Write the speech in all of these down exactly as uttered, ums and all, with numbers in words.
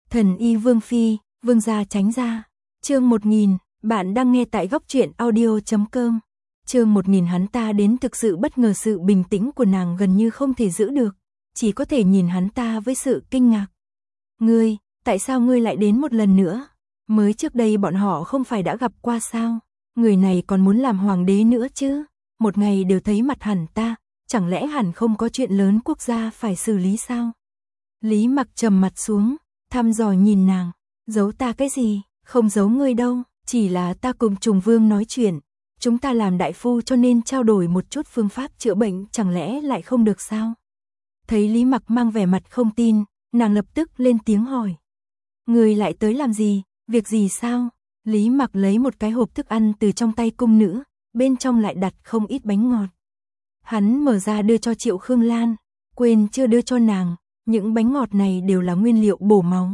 Thần y Vương Phi, Vương gia tránh ra. Chương một nghìn, bạn đang nghe tại góc truyện audio chấm com. Chương một nghìn hắn ta đến thực sự bất ngờ, sự bình tĩnh của nàng gần như không thể giữ được, chỉ có thể nhìn hắn ta với sự kinh ngạc. Ngươi, tại sao ngươi lại đến một lần nữa? Mới trước đây bọn họ không phải đã gặp qua sao? Người này còn muốn làm hoàng đế nữa chứ? Một ngày đều thấy mặt hẳn ta, chẳng lẽ hẳn không có chuyện lớn quốc gia phải xử lý sao? Lý Mặc trầm mặt xuống, thăm dò nhìn nàng, giấu ta cái gì? Không giấu ngươi đâu, chỉ là ta cùng Trùng Vương nói chuyện, chúng ta làm đại phu cho nên trao đổi một chút phương pháp chữa bệnh, chẳng lẽ lại không được sao? Thấy Lý Mặc mang vẻ mặt không tin, nàng lập tức lên tiếng hỏi. Ngươi lại tới làm gì, việc gì sao? Lý Mặc lấy một cái hộp thức ăn từ trong tay cung nữ, bên trong lại đặt không ít bánh ngọt. Hắn mở ra đưa cho Triệu Khương Lan, quên chưa đưa cho nàng, những bánh ngọt này đều là nguyên liệu bổ máu.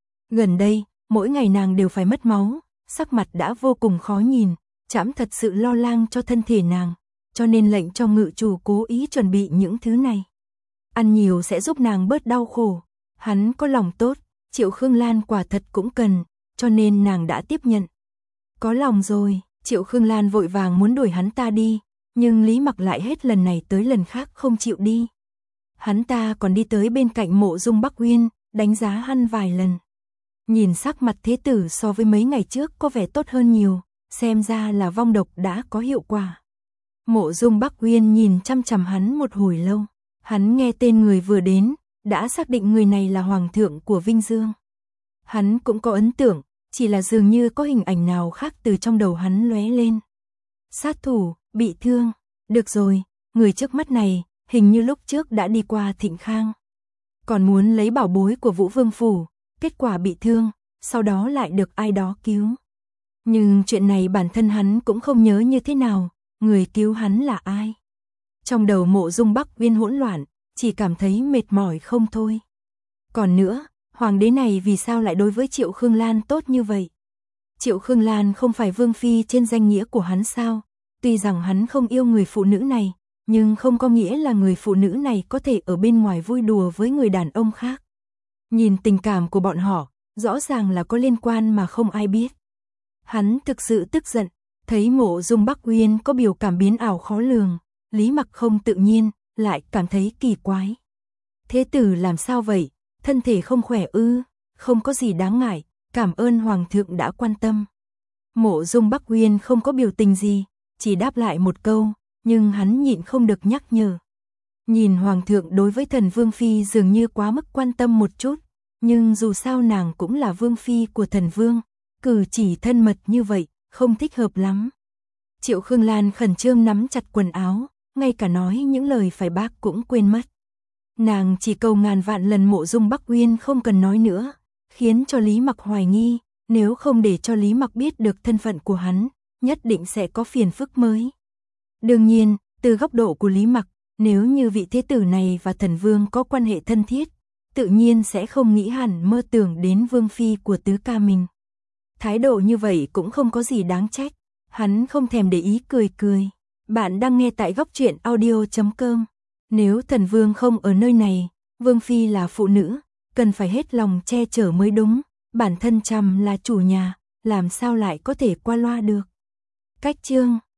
Gần đây, mỗi ngày nàng đều phải mất máu, sắc mặt đã vô cùng khó nhìn, trẫm thật sự lo lắng cho thân thể nàng, cho nên lệnh cho ngự chủ cố ý chuẩn bị những thứ này. Ăn nhiều sẽ giúp nàng bớt đau khổ. Hắn có lòng tốt, Triệu Khương Lan quả thật cũng cần, cho nên nàng đã tiếp nhận. Có lòng rồi, Triệu Khương Lan vội vàng muốn đuổi hắn ta đi, nhưng Lý Mặc lại hết lần này tới lần khác không chịu đi. Hắn ta còn đi tới bên cạnh Mộ Dung Bắc Uyên, đánh giá hắn vài lần. Nhìn sắc mặt thế tử so với mấy ngày trước có vẻ tốt hơn nhiều, xem ra là vong độc đã có hiệu quả. Mộ Dung Bắc Uyên nhìn chăm chằm hắn một hồi lâu, hắn nghe tên người vừa đến, đã xác định người này là hoàng thượng của Vinh Dương. Hắn cũng có ấn tượng, chỉ là dường như có hình ảnh nào khác từ trong đầu hắn lóe lên. Sát thủ, bị thương, được rồi, người trước mắt này, hình như lúc trước đã đi qua Thịnh Khang. Còn muốn lấy bảo bối của Vũ Vương Phủ, kết quả bị thương, sau đó lại được ai đó cứu. Nhưng chuyện này bản thân hắn cũng không nhớ như thế nào, người cứu hắn là ai. Trong đầu Mộ Dung Bắc Uyên hỗn loạn, chỉ cảm thấy mệt mỏi không thôi. Còn nữa, hoàng đế này vì sao lại đối với Triệu Khương Lan tốt như vậy? Triệu Khương Lan không phải vương phi trên danh nghĩa của hắn sao? Tuy rằng hắn không yêu người phụ nữ này, nhưng không có nghĩa là người phụ nữ này có thể ở bên ngoài vui đùa với người đàn ông khác. Nhìn tình cảm của bọn họ, rõ ràng là có liên quan mà không ai biết. Hắn thực sự tức giận, thấy Mộ Dung Bắc Uyên có biểu cảm biến ảo khó lường, Lý Mặc không tự nhiên, lại cảm thấy kỳ quái. Thế tử làm sao vậy? Thân thể không khỏe ư? Không có gì đáng ngại, cảm ơn hoàng thượng đã quan tâm. Mộ Dung Bắc Uyên không có biểu tình gì, chỉ đáp lại một câu, nhưng hắn nhịn không được nhắc nhở. Nhìn hoàng thượng đối với thần vương phi dường như quá mức quan tâm một chút, nhưng dù sao nàng cũng là vương phi của thần vương, cử chỉ thân mật như vậy, không thích hợp lắm. Triệu Khương Lan khẩn trương nắm chặt quần áo, ngay cả nói những lời phải bác cũng quên mất. Nàng chỉ cầu ngàn vạn lần Mộ Dung Bắc Uyên không cần nói nữa, khiến cho Lý Mặc hoài nghi, nếu không để cho Lý Mặc biết được thân phận của hắn, nhất định sẽ có phiền phức mới. Đương nhiên, từ góc độ của Lý Mặc, nếu như vị thế tử này và thần vương có quan hệ thân thiết, tự nhiên sẽ không nghĩ hẳn mơ tưởng đến vương phi của tứ ca mình. Thái độ như vậy cũng không có gì đáng trách, hắn không thèm để ý cười cười. Bạn đang nghe tại góc truyện audio chấm com. Nếu thần vương không ở nơi này, vương phi là phụ nữ, cần phải hết lòng che chở mới đúng, bản thân trầm là chủ nhà, làm sao lại có thể qua loa được. Cách chương